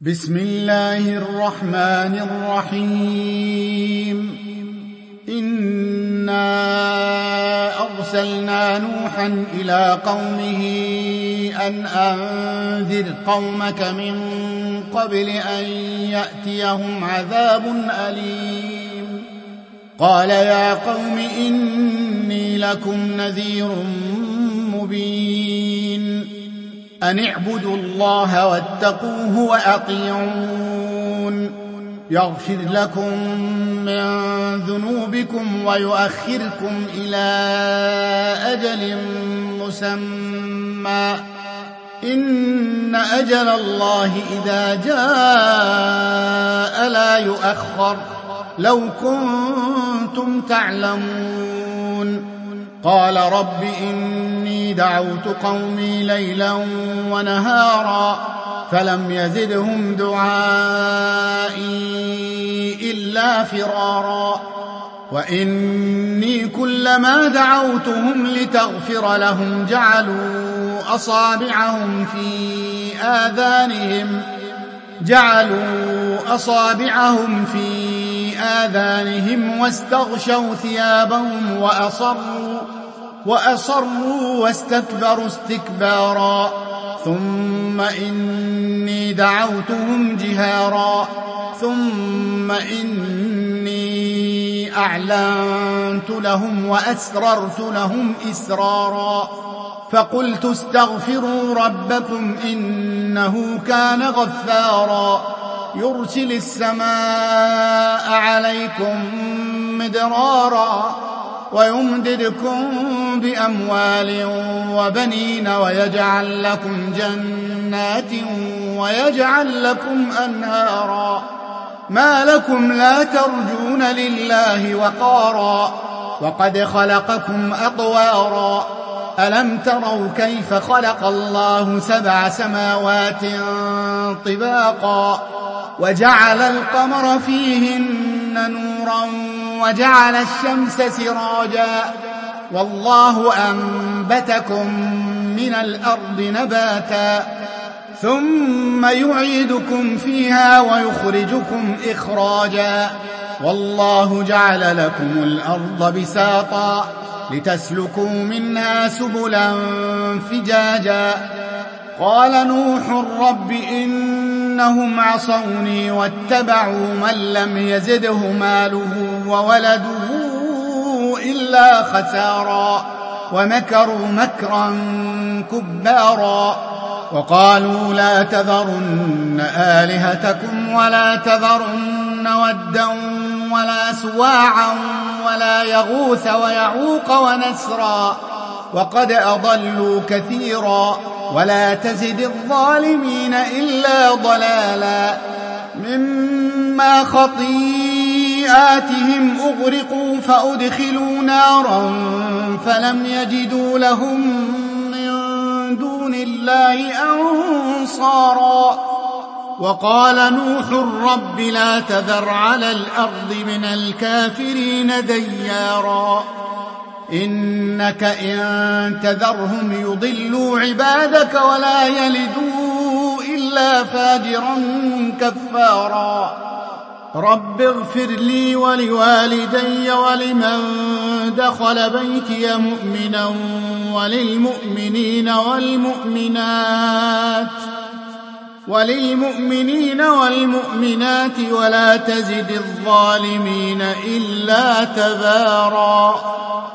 بسم الله الرحمن الرحيم. إنا أرسلنا نوحا إلى قومه أن أنذر قومك من قبل أن يأتيهم عذاب أليم. قال يا قوم إني لكم نذير مبين. أن اعبدوا الله واتقوه وأطيعون يغفر لكم من ذنوبكم ويؤخركم إلى أجل مسمى إن أجل الله إذا جاء لا يؤخر لو كنتم تعلمون. قال رب إني دعوت قومي ليلا ونهارا فلم يزدهم دعائي إلا فرارا. وإني كلما دعوتهم لتغفر لهم جعلوا أصابعهم في آذانهم واستغشوا ثيابهم وأصروا واستكبروا استكبارا. ثم إني دعوتهم جهارا ثم إني أعلنت لهم وأسررت لهم إسرارا. فقلت استغفروا ربكم إنه كان غفارا يرسل السماء عليكم مدرارا ويمددكم بأموال وبنين ويجعل لكم جنات ويجعل لكم أنهارا. ما لكم لا ترجون لله وقارا وقد خلقكم أطوارا. ألم تروا كيف خلق الله 7 سماوات طباقا وجعل القمر فيهن نورا وجعل الشمس سراجا والله أنبتكم من الأرض نباتا ثم يعيدكم فيها ويخرجكم إخراجا. والله جعل لكم الأرض بساطا لتسلكوا منها سبلا فجاجا. قال نوح رب إنهم عصوني واتبعوا من لم يزده ماله وولده إلا خسارا ومكروا مكرا كبارا. وقالوا لا تذرن آلهتكم ولا تذرن ودا ولا سواعا ولا يغوث ويعوق ونسرا وقد أضلوا كثيرا ولا تزد الظالمين إلا ضلالا. مما خطيئاتهم أغرقوا فأدخلوا نارا فلم يجدوا لهم من دون الله أنصارا. وقال نوح رب لا تذر على الأرض من الكافرين ديارا إنك إن تذرهم يضلوا عبادك ولا يلدوا إلا فاجرا كفارا. رب اغفر لي ولوالدي ولمن دخل بيتي مؤمنا وللمؤمنين والمؤمنات ولا تزد الظالمين إلا تبارا.